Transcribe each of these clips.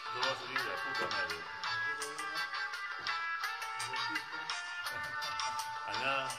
No va a salir la puta madre. Allá.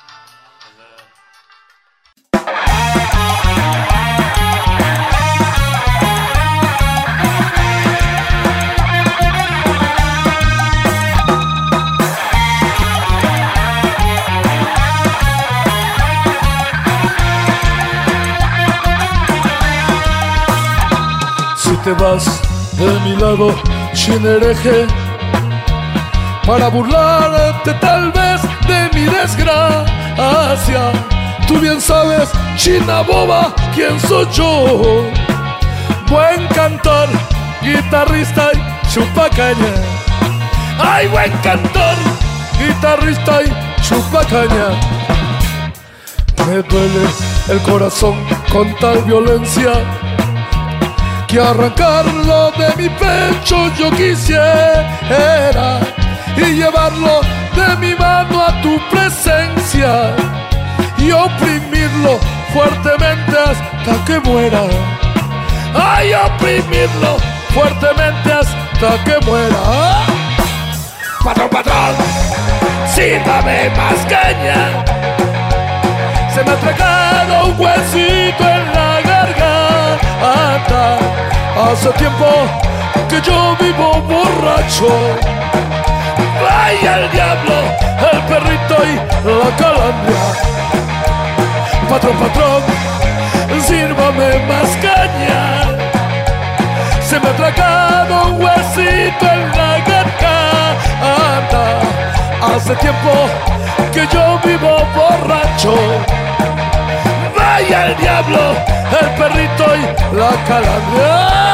Si te vas de mi lado, Chinereje, para burlarte tal vez de mi desgracia, tú bien sabes, China boba, quién soy yo. Buen cantor, guitarrista y chupacaña. Ay, buen cantor, guitarrista y chupacaña. Me duele el corazón con tal violencia que arrancarlo de mi pecho yo quisiera y llevarlo de mi mano a tu presencia y oprimirlo fuertemente hasta que muera. Ay, oprimirlo fuertemente hasta que muera. Patrón, patrón, sírvame más caña. Se me ha tragado un huesito en la garganta. Hace tiempo que yo vivo borracho. Vaya el diablo, el perrito y la calandria. Patrón, patrón, sírvame más caña. Se me ha tragado un huesito en la garganta. Hace tiempo que yo vivo borracho. Vaya el diablo, el perrito y la calandria.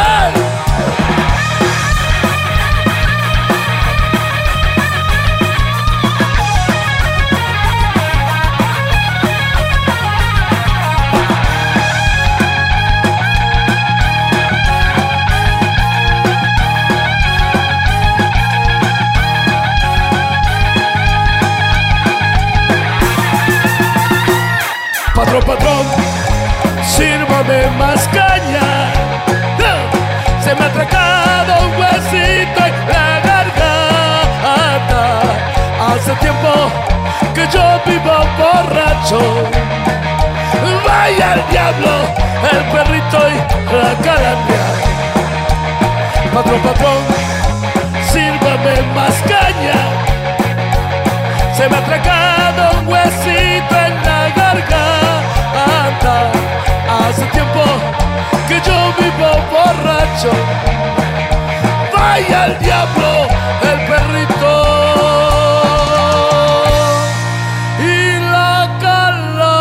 Patrón, patrón, sírvame más caña. Se me ha atracado un huesito en la garganta. Hace tiempo que yo vivo borracho. Vaya el diablo, el perrito y la calandria. Patrón, patrón, sírvame más caña. Se me ha atracado un huesito en la garganta. Hace tiempo que yo vivo borracho. Vaya el diablo, el perrito y la calandria.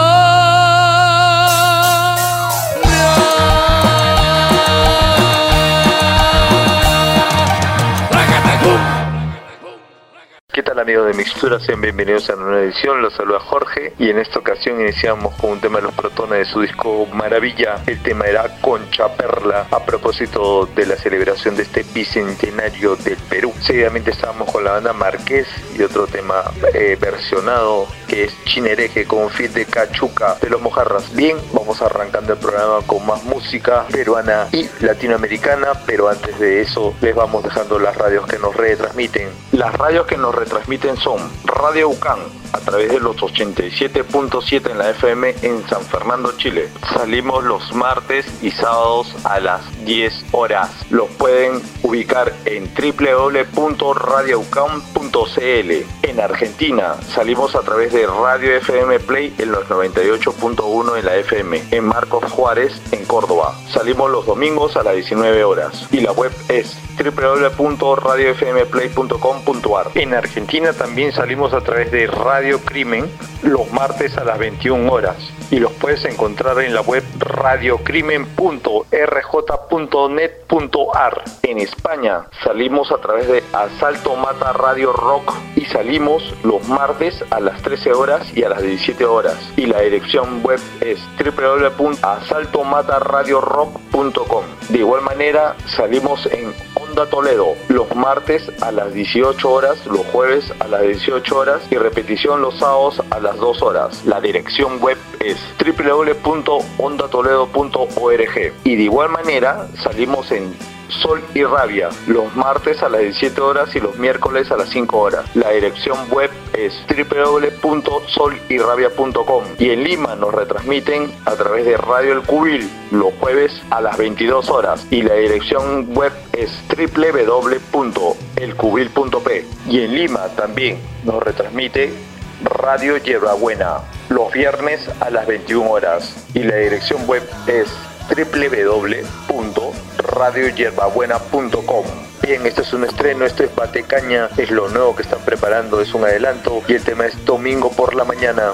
¿Qué tal, amigos de Mixtura? Sean bienvenidos a una nueva edición. Los saluda Jorge y en esta ocasión iniciamos con un tema de Los Protones de su disco Maravilla. El tema era Concha Perla, a propósito de la celebración de este bicentenario del Perú. Seguidamente estábamos con la banda Marqués y otro tema versionado que es Chinereje con un feat de Cachuca de los Mojarras. Bien, vamos arrancando el programa con más música peruana y latinoamericana, pero antes de eso les vamos dejando las radios que nos retransmiten. Las radios que nos retransmiten son Radio UCAN a través de los 87.7 en la FM en San Fernando, Chile. Salimos los martes y sábados a las 10 horas. Los pueden ubicar en www.radioucan.cl. En Argentina salimos a través de Radio FM Play en los 98.1 en la FM. En Marcos Juárez, en Córdoba. Salimos los domingos a las 19 horas. Y la web es www.radiofmplay.com.ar. En Argentina también salimos a través de Radio Crimen los martes a las 21 horas y los puedes encontrar en la web radiocrimen.rj.net.ar. En España salimos a través de Asalto Mata Radio Rock y salimos los martes a las 13 horas y a las 17 horas y la dirección web es www.asaltomataradiorock.com. De igual manera salimos en Onda Toledo los martes a las 18 horas, los jueves a las 18 horas y repetición los sábados a las 2 horas. La dirección web es www.ondatoledo.org y de igual manera salimos en Sol y Rabia, los martes a las 17 horas y los miércoles a las 5 horas. La dirección web es www.solyrrabia.com y en Lima nos retransmiten a través de Radio El Cubil los jueves a las 22 horas y la dirección web es www.elcubil.p y en Lima también nos retransmite Radio Hierbabuena los viernes a las 21 horas y la dirección web es www.radiohierbabuena.com. Bien, esto es un estreno, esto es Batecaña, es lo nuevo que están preparando, es un adelanto y el tema es Domingo por la Mañana.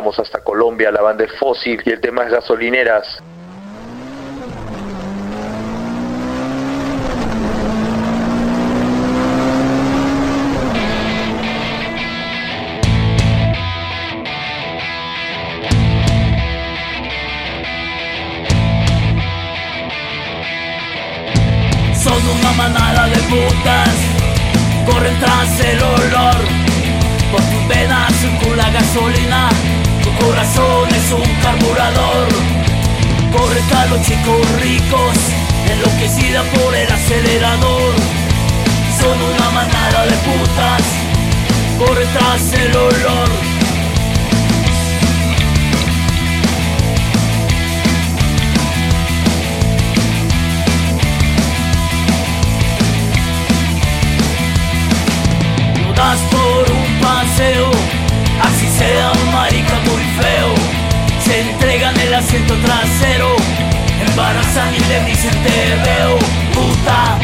vamos hasta Colombia, la banda es Fósil y el tema es Gasolineras. Son una manada de putas, corren tras el olor. Por tus venas circula gasolina, tu corazón es un carburador. Corre tras los chicos ricos, enloquecida por el acelerador. Son una manada de putas, corren tras el olor. Das por un paseo, así sea un marica muy feo. Se entregan el asiento trasero, embarazan y le dicen te veo, puta.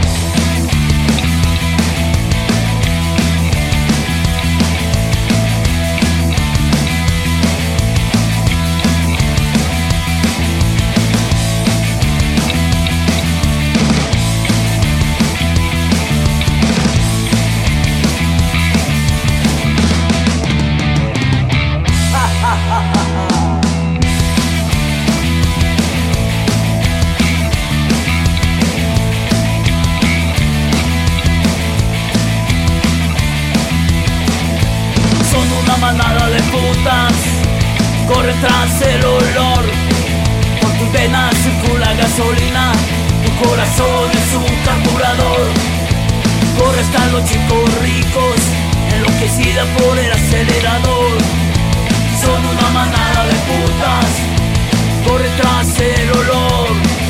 Manada de putas, corre tras el olor. Por tus venas circula gasolina, tu corazón es un carburador. Corre hasta los chicos ricos, enloquecida por el acelerador. Son una manada de putas, corre tras el olor.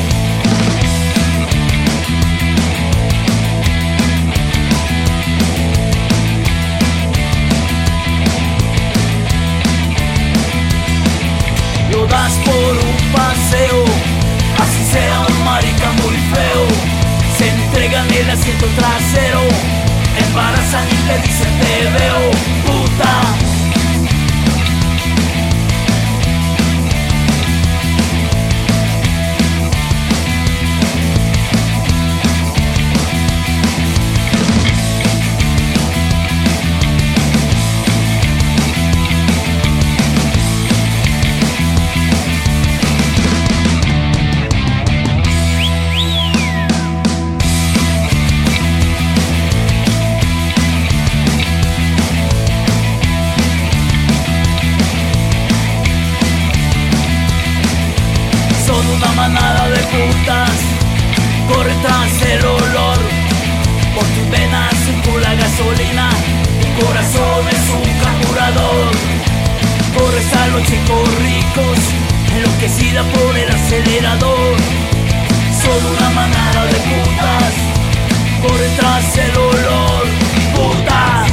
Lo das por un paseo, así sea un marica muy feo. Se entregan el asiento trasero, embarazan y le dicen te veo, puta. Manada de putas, corre tras el olor. Por tus venas circula gasolina, tu corazón es un carburador. Corres a los chicos ricos, enloquecida por el acelerador. Son una manada de putas, corre tras el olor. Putas.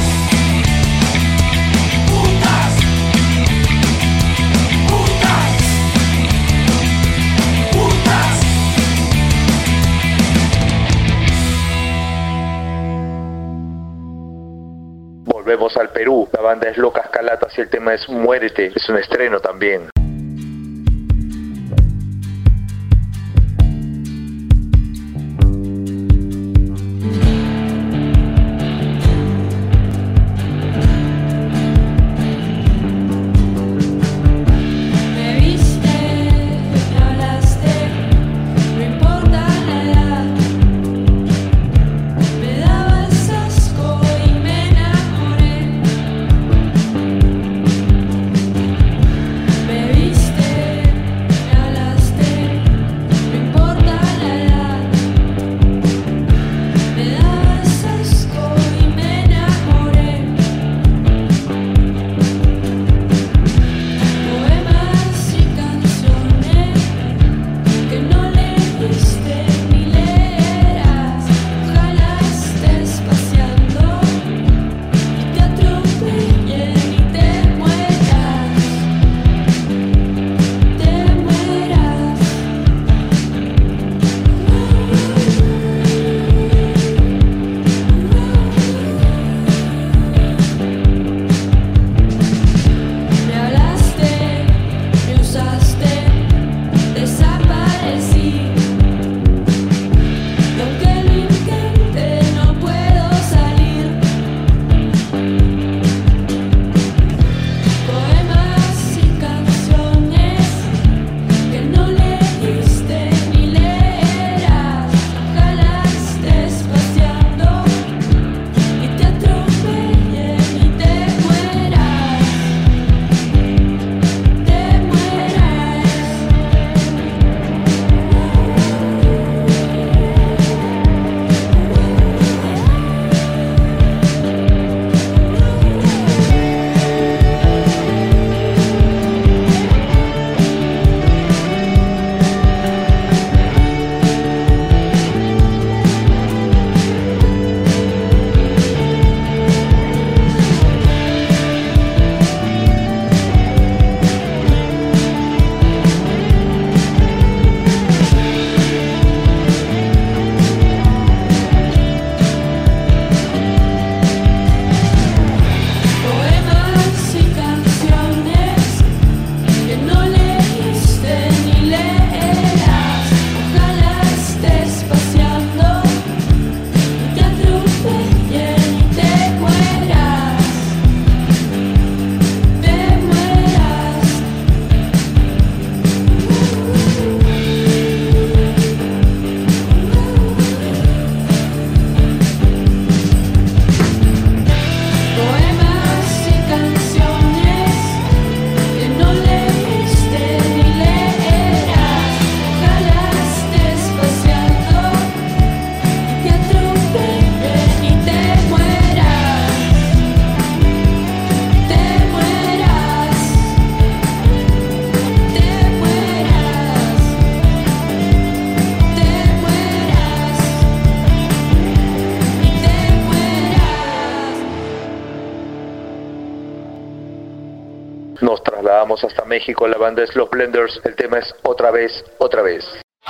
Volvemos al Perú, la banda es Locas Calatas y el tema es Muérete, es un estreno también. Me vamos hasta México, la banda es Los Blenders, el tema es Otra Vez, Otra Vez.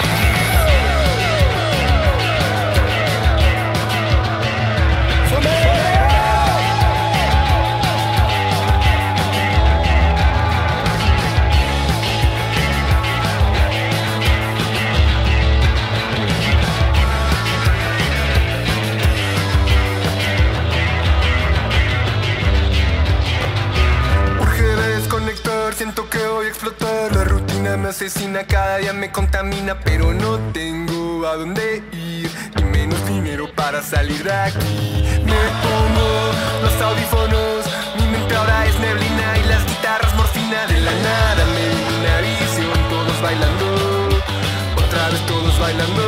Siento que voy a explotar, la rutina me asesina, cada día me contamina, pero no tengo a dónde ir, ni menos dinero para salir de aquí. Me pongo los audífonos, mi mente ahora es neblina y las guitarras morfina. De la nada me viene una visión, todos bailando, otra vez todos bailando.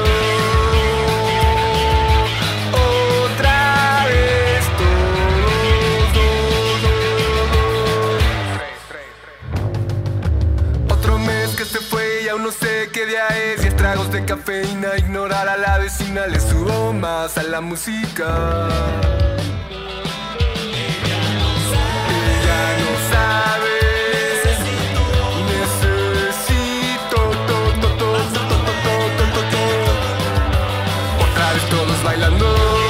Se fue y aún no sé qué día es. 10 tragos de cafeína, ignorar a la vecina. Le subo más a la música. Ella no sabe. Necesito otra vez todos bailando.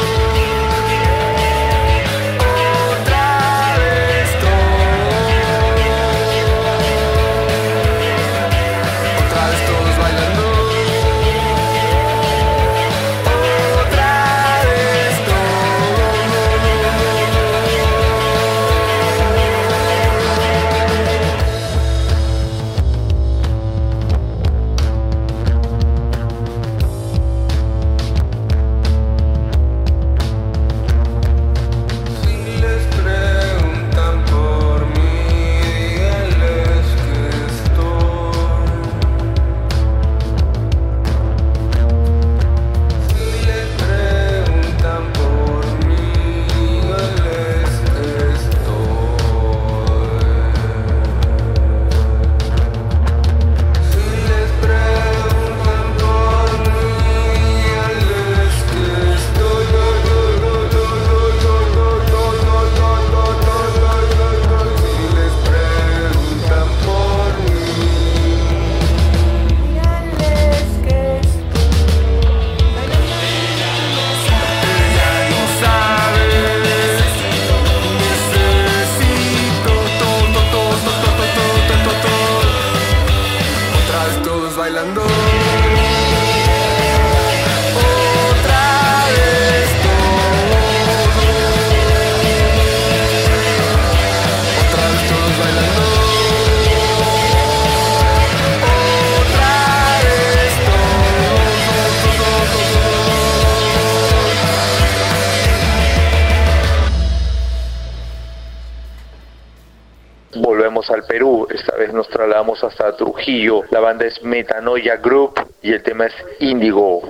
Al Perú, esta vez nos trasladamos hasta Trujillo, la banda es Metanoia Group y el tema es Índigo.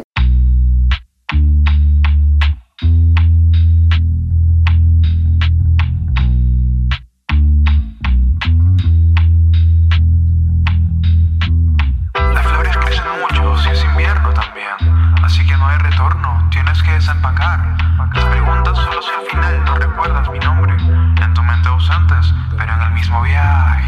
Las flores crecen mucho si es invierno también, así que no hay retorno, tienes que desempacar. Las preguntas solo si al final no recuerdas mi nombre, en tu mente ausentes, pero en el mismo viaje.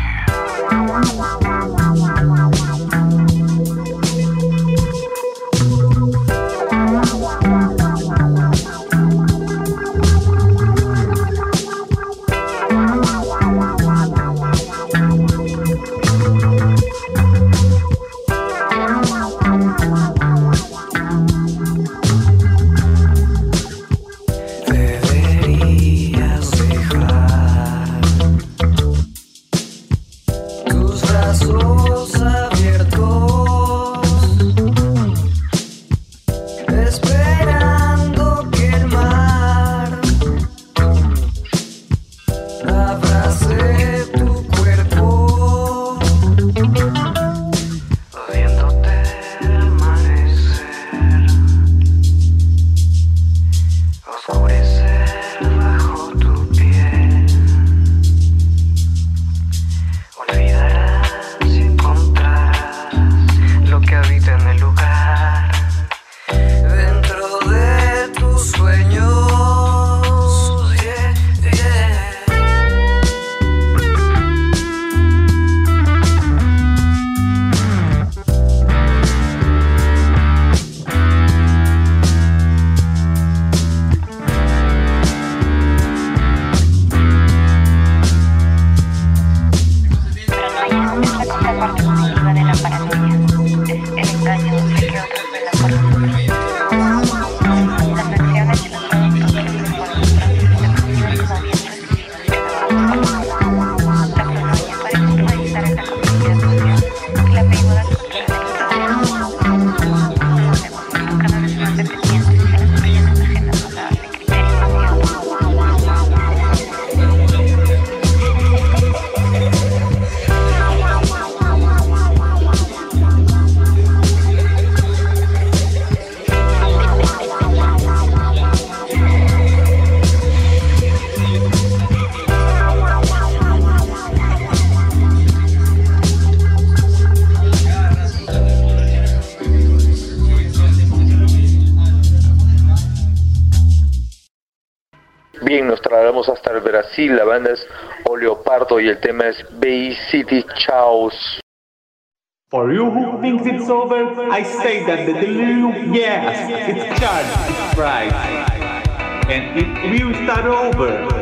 Vamos hasta el Brasil, la banda es O Leopardo y el tema es Bay City Chaos. For you who thinks it's over, I say that the delirium, yes, it's charged, it's right, and it will start over.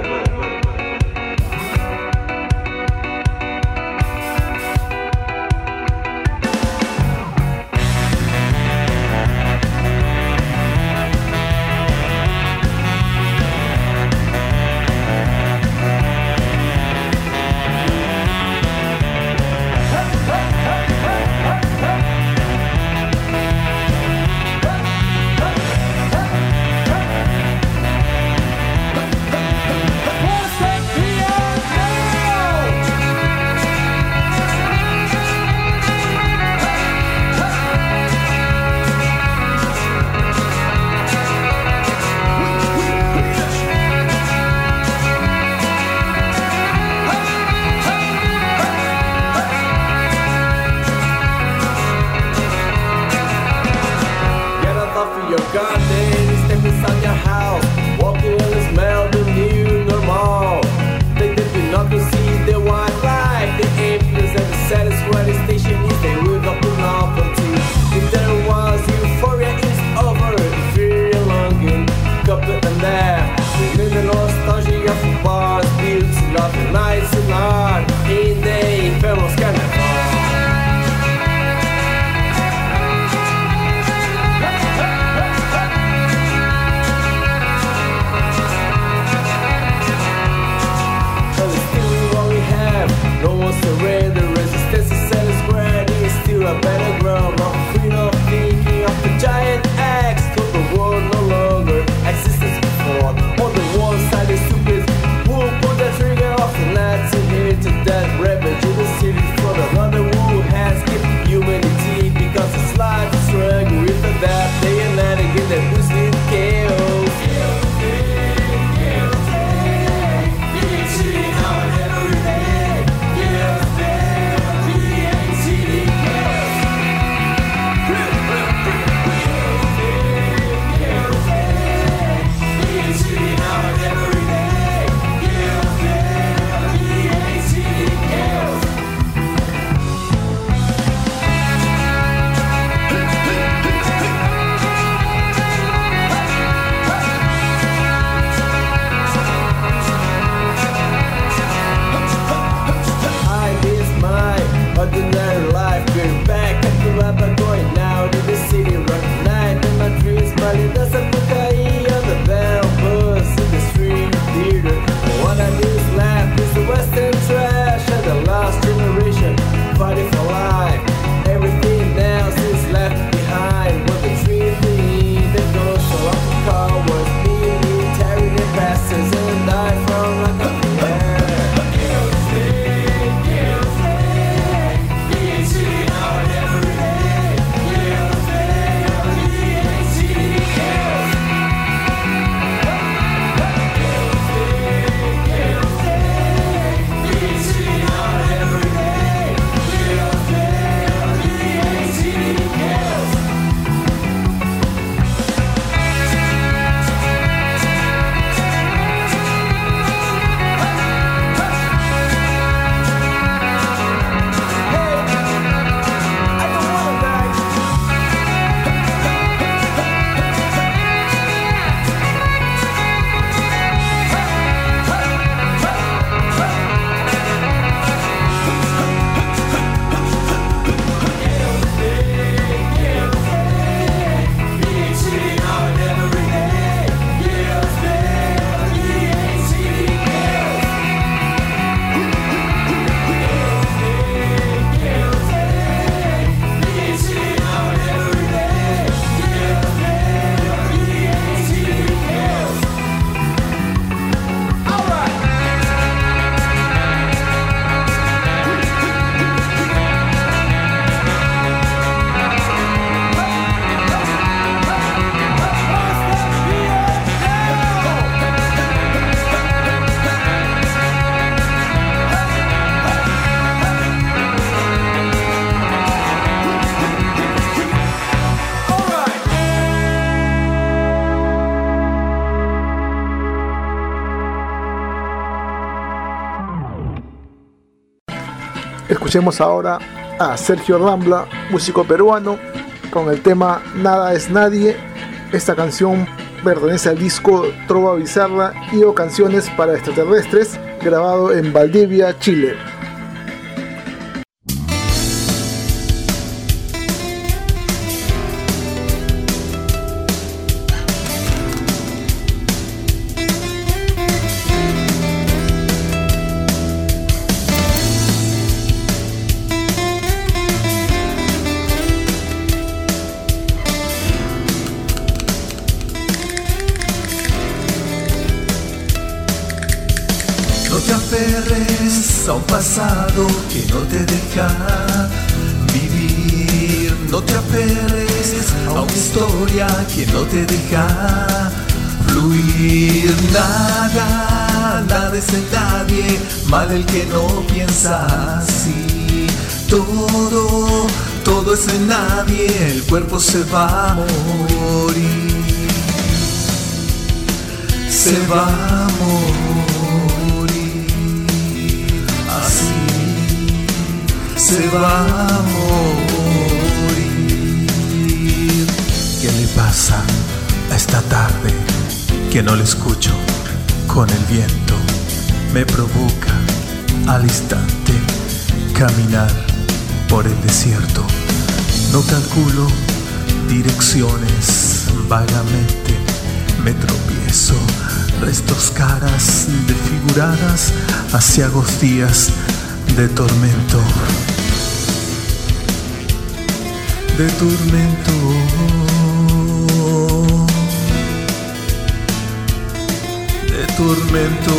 Escuchemos ahora a Sergio Rambla, músico peruano, con el tema Nada es Nadie. Esta canción pertenece al disco Trova Bizarra y o Canciones para Extraterrestres, grabado en Valdivia, Chile. A un pasado que no te deja vivir. No te aferres a una historia que no te deja fluir. Nada es en nadie, mal el que no piensa así. Todo es en nadie, el cuerpo se va a morir. Se va a morir. Se va a morir. ¿Qué le pasa a esta tarde que no le escucho? Con el viento me provoca al instante caminar por el desierto. No calculo direcciones, vagamente me tropiezo. Restos caras desfiguradas, aciagos días de tormento. De tormento, de tormento.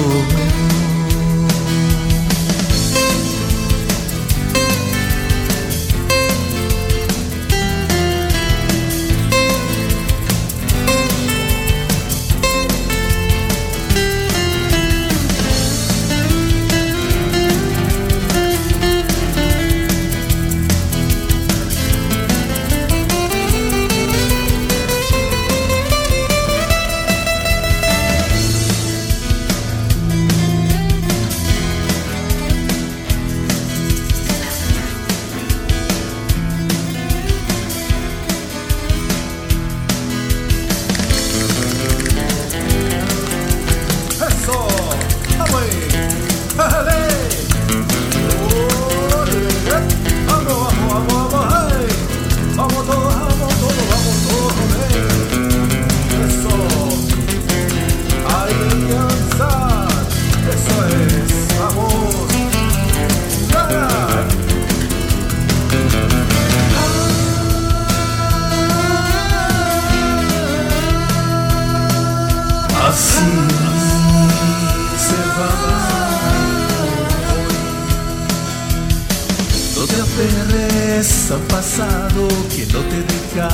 al pasado que no te deja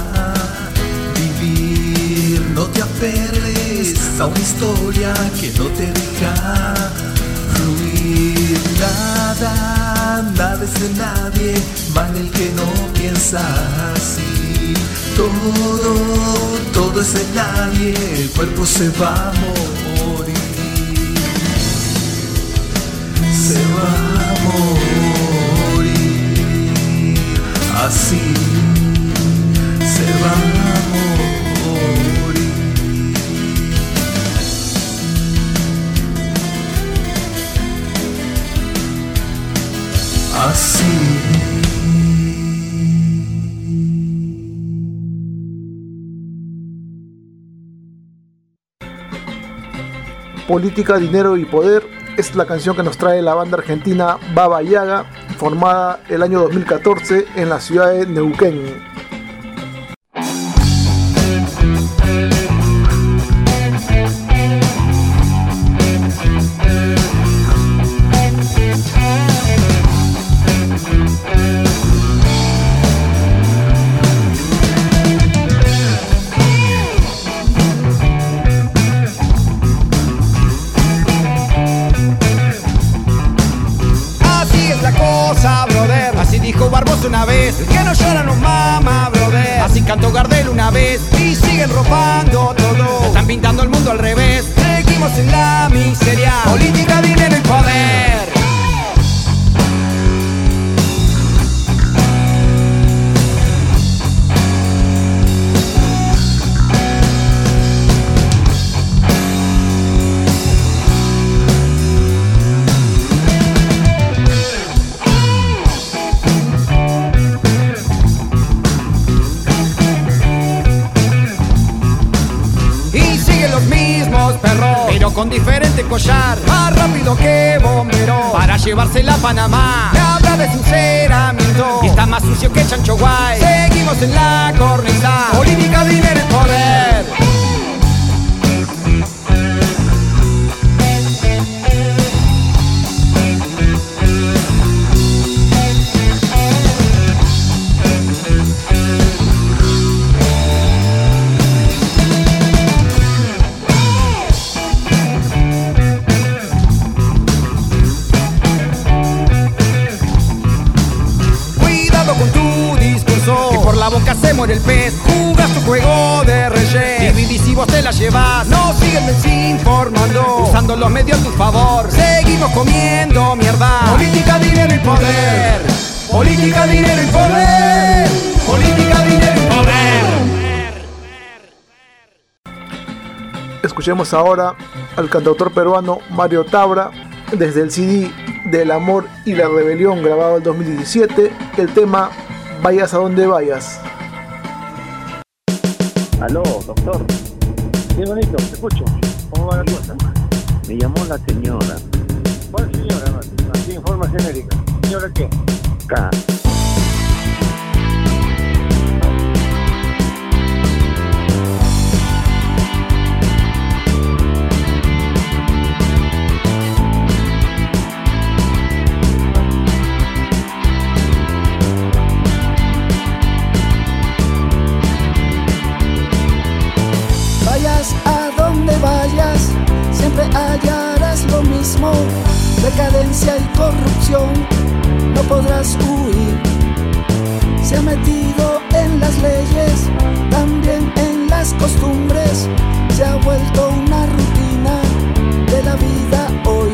vivir. No te aferres a una historia que no te deja fluir. Nada es de nadie, mal el que no piensa así. Todo es de nadie, el cuerpo se va a morir. Se va a morir, así se va a morir. Así. Política, Dinero y Poder es la canción que nos trae la banda argentina Baba Yaga, formada el año 2014 en la ciudad de Neuquén. Una vez, el que no llora no mama, brother. Así cantó Gardel una vez y siguen robando todo. Están pintando el mundo al revés. Seguimos en la miseria. Política, dinero y poder. con diferente collar, más rápido que bombero, para llevársela a Panamá. Me habla de sinceramiento y está más sucio que Chancho Guay. Seguimos en la cornisa, política, dinero y poder. Que por la boca se muere el pez. Jugas tu juego de reyes, y si vos te la llevas. No siguen desinformando, usando los medios a tu favor. Seguimos comiendo mierda. Política, dinero y poder. Política, dinero y poder. Política, dinero y poder. Escuchemos ahora al cantautor peruano Mario Tabra desde el CD del Amor y la Rebelión, grabado en 2017, el tema Vayas a donde vayas. Aló, doctor. Sí, bonito, te escucho. ¿Cómo va la cosa? Me llamó la señora. ¿Cuál señora? Así en forma genérica. ¿Señora qué? Acá. A donde vayas, siempre hallarás lo mismo. Decadencia y corrupción, no podrás huir. Se ha metido en las leyes, también en las costumbres. Se ha vuelto una rutina de la vida hoy.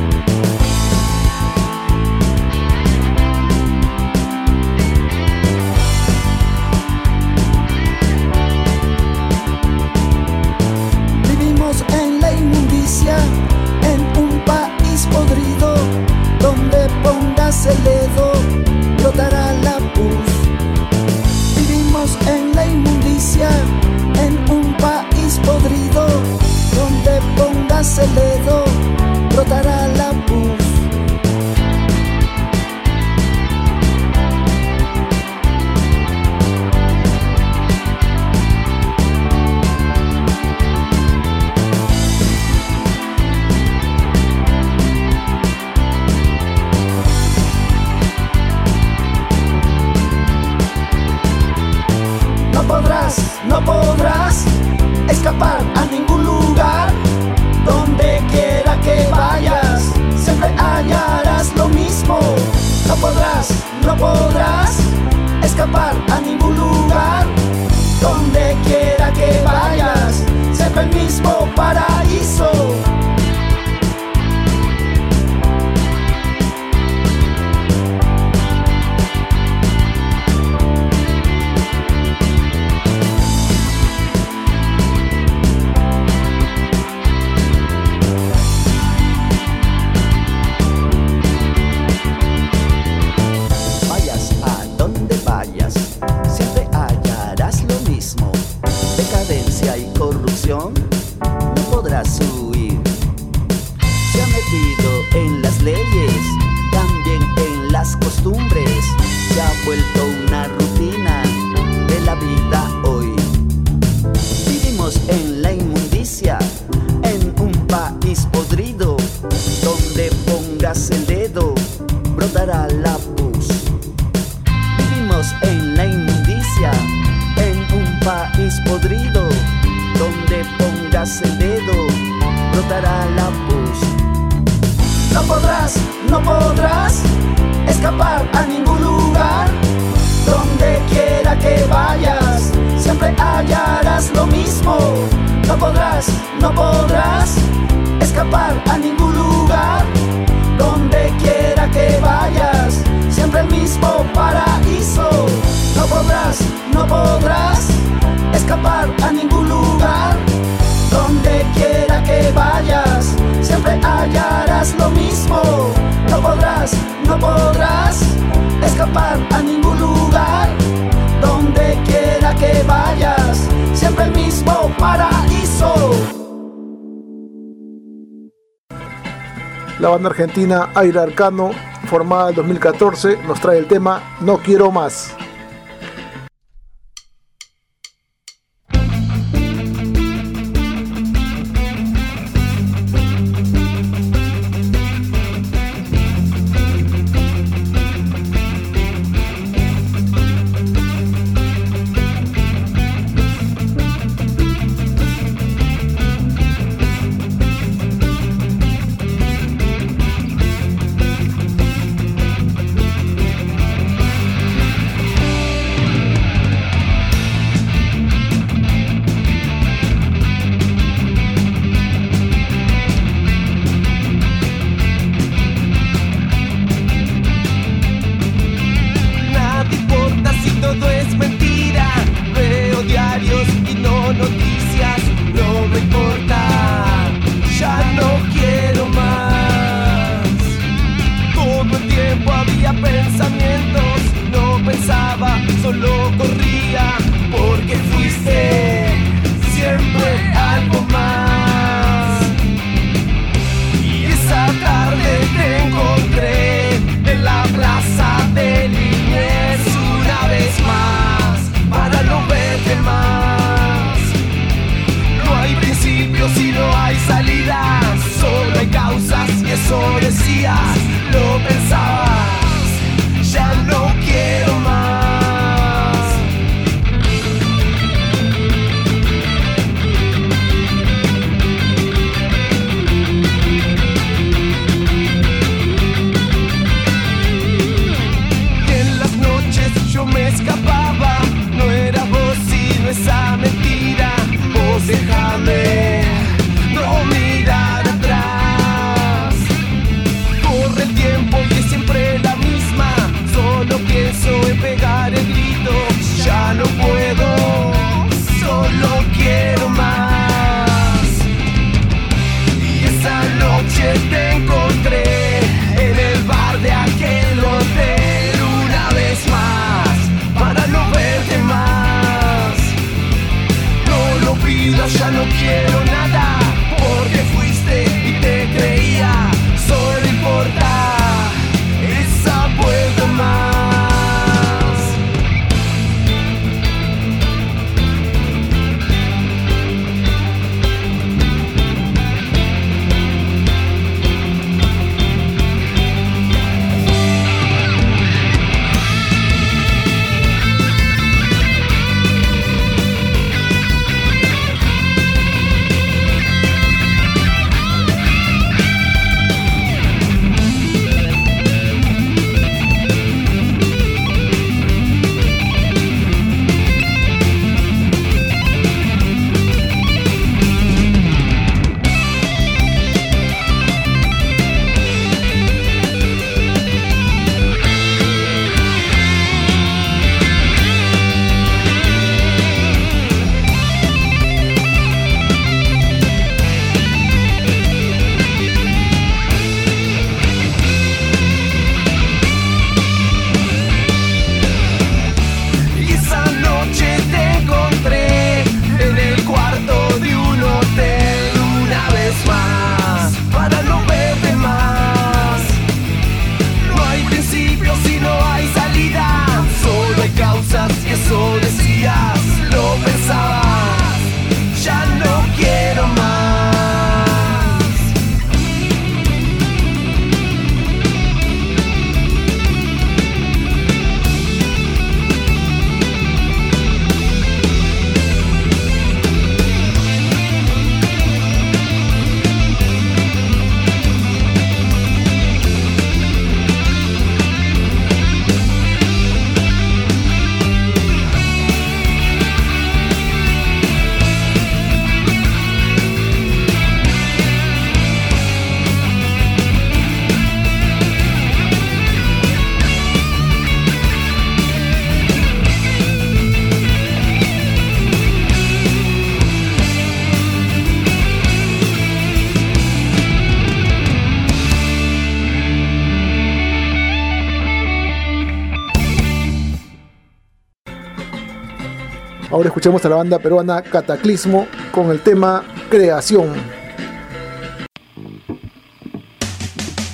En la inmundicia, en un país podrido, donde pongas el dedo, brotará la pus. Vivimos en la inmundicia, en un país podrido, donde pongas el dedo, brotará la pus. No podrás escapar a ningún lugar. Donde quiera que vayas, siempre hallarás lo mismo. No podrás escapar a ningún lugar. Donde quiera que vayas, siempre el mismo paraíso. Decadencia y corrupción, no podrás huir. Se ha metido en las leyes, también en las costumbres. Se ha vuelto una rutina de la vida hoy. Vivimos en la inmundicia, en un país podrido, donde pongas el dedo, brotará la pus. Vivimos en la inmundicia, en un país podrido, donde pongas el dedo, brotará la pus. No podrás escapar a ningún lugar. Donde quiera que vayas, siempre hallarás lo mismo. No podrás escapar a ningún lugar. Donde quiera que vayas, siempre el mismo paraíso. No podrás escapar a ningún lugar. Donde quiera que vayas, siempre hallarás lo mismo. No podrás escapar a ningún lugar. Donde quiera que vayas, siempre el mismo paraíso. La banda argentina Aire Arcano, formada en 2014, nos trae el tema No Quiero Más. Ahora escuchemos a la banda peruana Cataclismo con el tema Creación.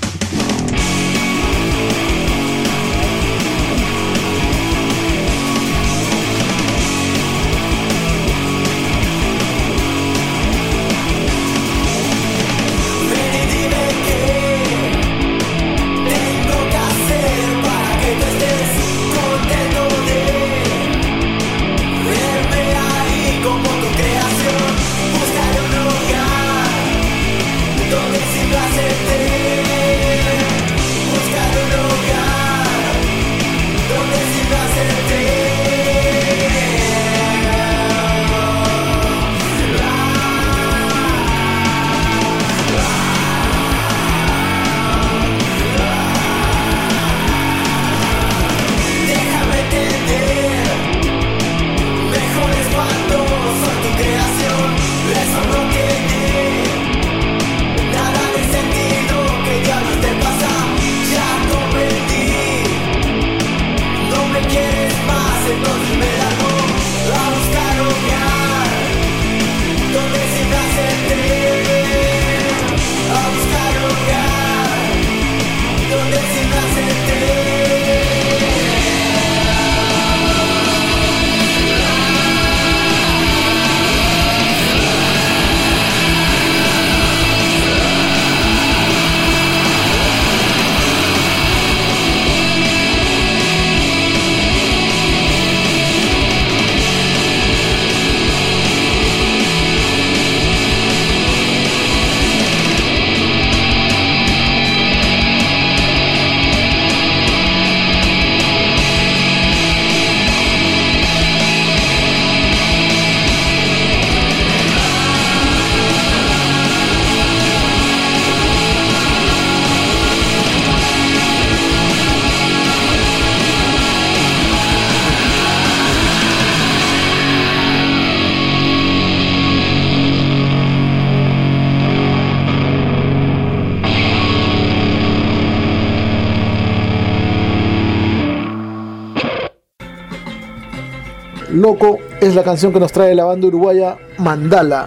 Loco es la canción que nos trae la banda uruguaya Mandala.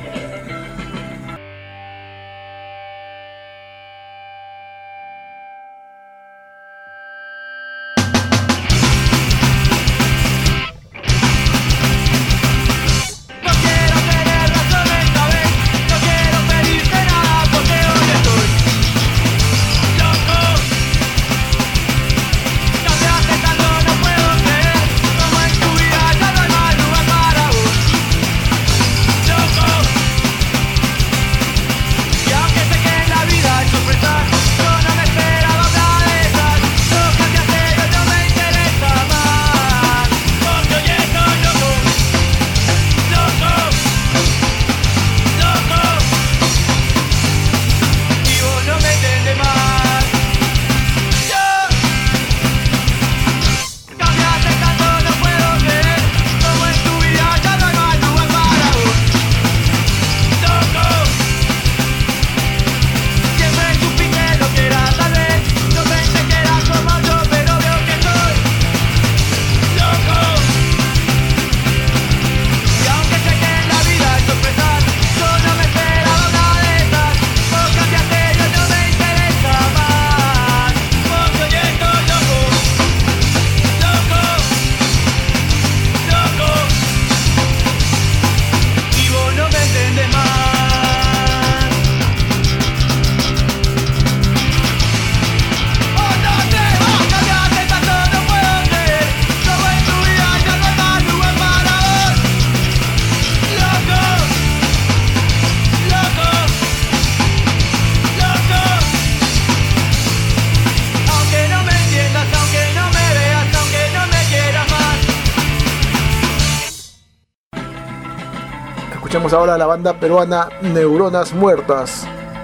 Escuchamos ahora a la banda peruana Neuronas Muertas.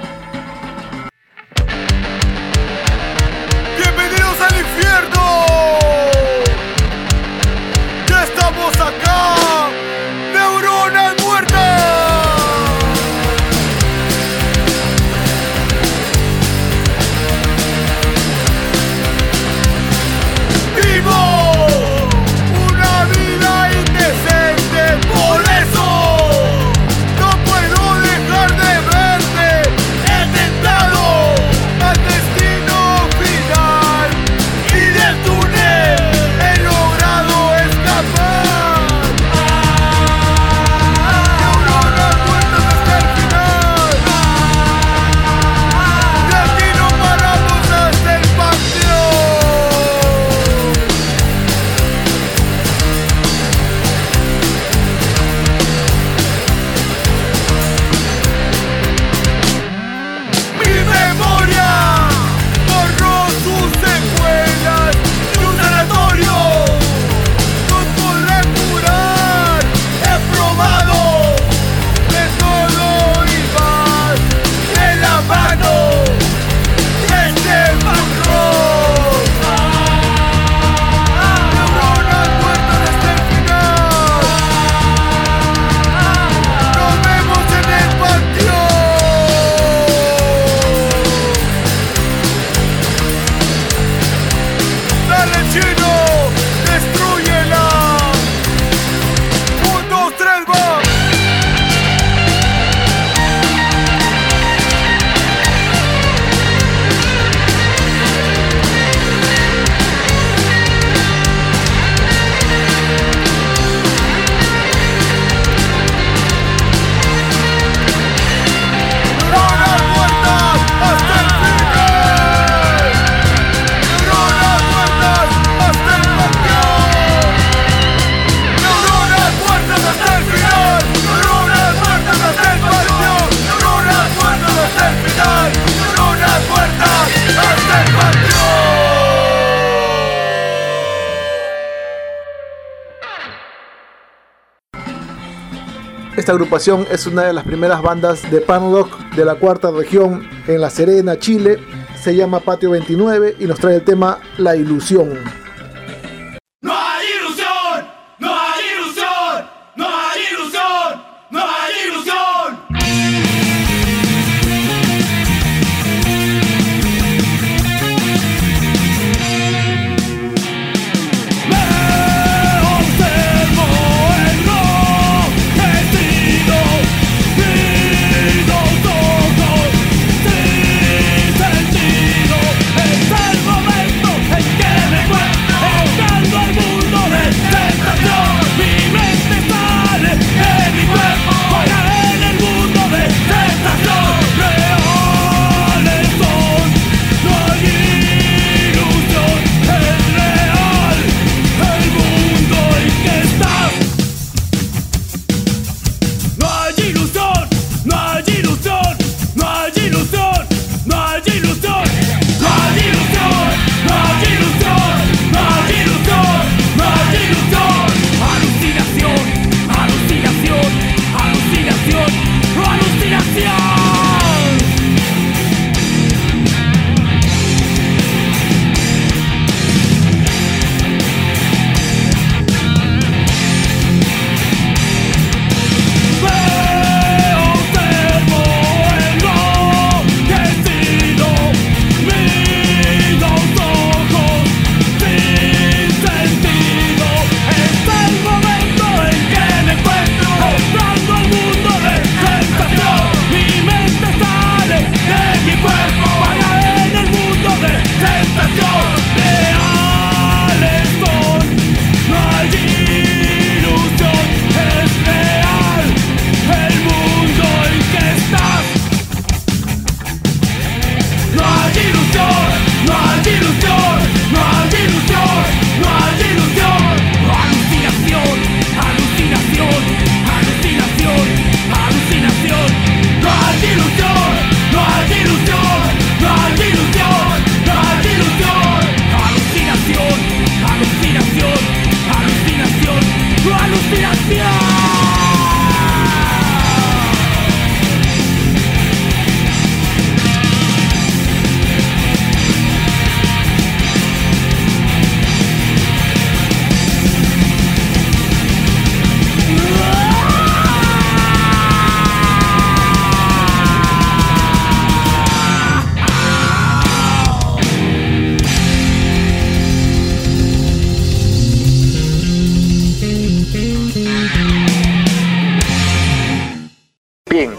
¡Bienvenidos al infierno! ¡Ya estamos acá! ¡Neuronas Muertas! ¡Vivo una vida indecente! ¡Por eso! Esta agrupación es una de las primeras bandas de punk rock de la cuarta región en La Serena, Chile. Se llama Patio 29 y nos trae el tema La Ilusión. ¡No hay ilusión! ¡No hay ilusión! ¡No hay ilusión! ¡No hay ilusión! Me observo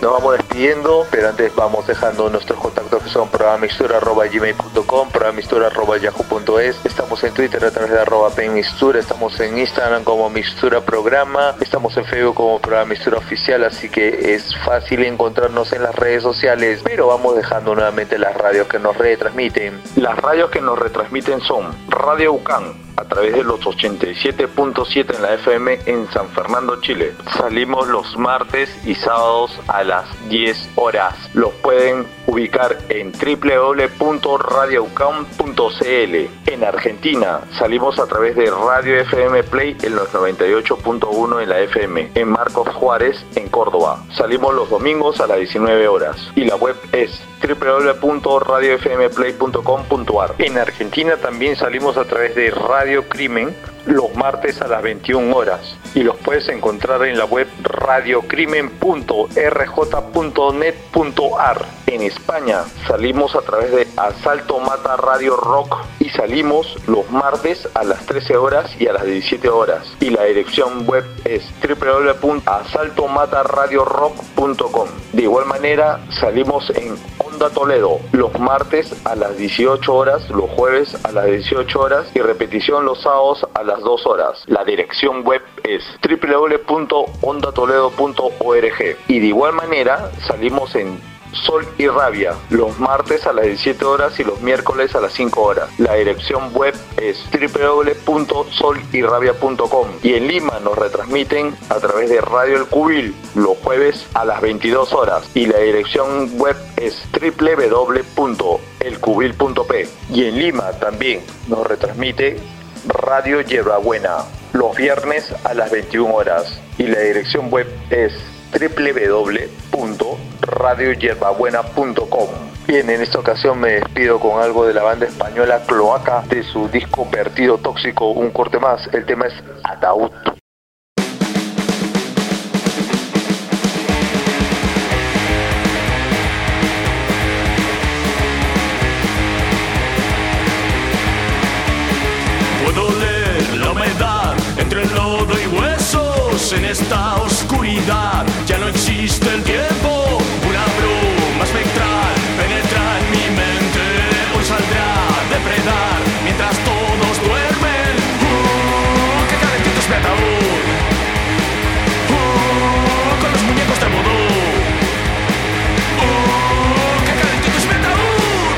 Nos vamos despidiendo, pero antes vamos dejando nuestros contactos que son programamixtura@gmail.com, programamixtura@yahoo.es. Estamos en Twitter a través de @penmixtura, estamos en Instagram como Mixtura Programa, estamos en Facebook como Programa Mixtura Oficial, así que es fácil encontrarnos en las redes sociales, pero vamos dejando nuevamente las radios que nos retransmiten. Las radios que nos retransmiten son Radio UCAN a través de los 87.7 en la FM en San Fernando, Chile. Salimos los martes y sábados a las 10 horas. Los pueden ubicar en www.radioucam.cl. En Argentina salimos a través de Radio FM Play en los 98.1 en la FM, en Marcos Juárez, en Córdoba. Salimos los domingos a las 19 horas y la web es www.radiofmplay.com.ar. En Argentina también salimos a través de Radio Crimen los martes a las 21 horas y los puedes encontrar en la web radiocrimen.rj.net.ar. En España salimos a través de Asalto Mata Radio Rock y salimos los martes a las 13 horas y a las 17 horas y la dirección web es www.asaltomataradiorock.com. De igual manera salimos en Onda Toledo los martes a las 18 horas, los jueves a las 18 horas y repetición los sábados a las 2 horas. La dirección web es www.ondatoledo.org y de igual manera salimos en Sol y Rabia los martes a las 17 horas y los miércoles a las 5 horas. La dirección web es www.solyrabia.com y en Lima nos retransmiten a través de Radio El Cubil los jueves a las 22 horas y la dirección web es www.elcubil.p y en Lima también nos retransmite Radio Hierbabuena los viernes a las 21 horas y la dirección web es www.radiohierbabuena.com. Bien, en esta ocasión me despido con algo de la banda española Cloaca de su disco Vertido Tóxico, un corte más. El tema es Ataúd. Puedo leer la humedad entre el lodo y huesos en esta oscuridad. Ya no existe el tiempo, una bruma espectral penetra en mi mente. Hoy saldrá a depredar mientras todos duermen. ¡Qué calentito es mi ataúd! Con los muñecos de vudú. ¡Qué calentito es mi ataúd!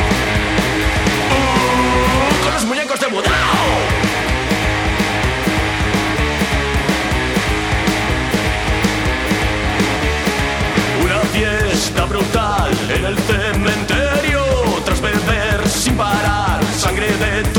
Con los muñecos de vudú. Fiesta brutal en el cementerio, tras beber sin parar sangre de tu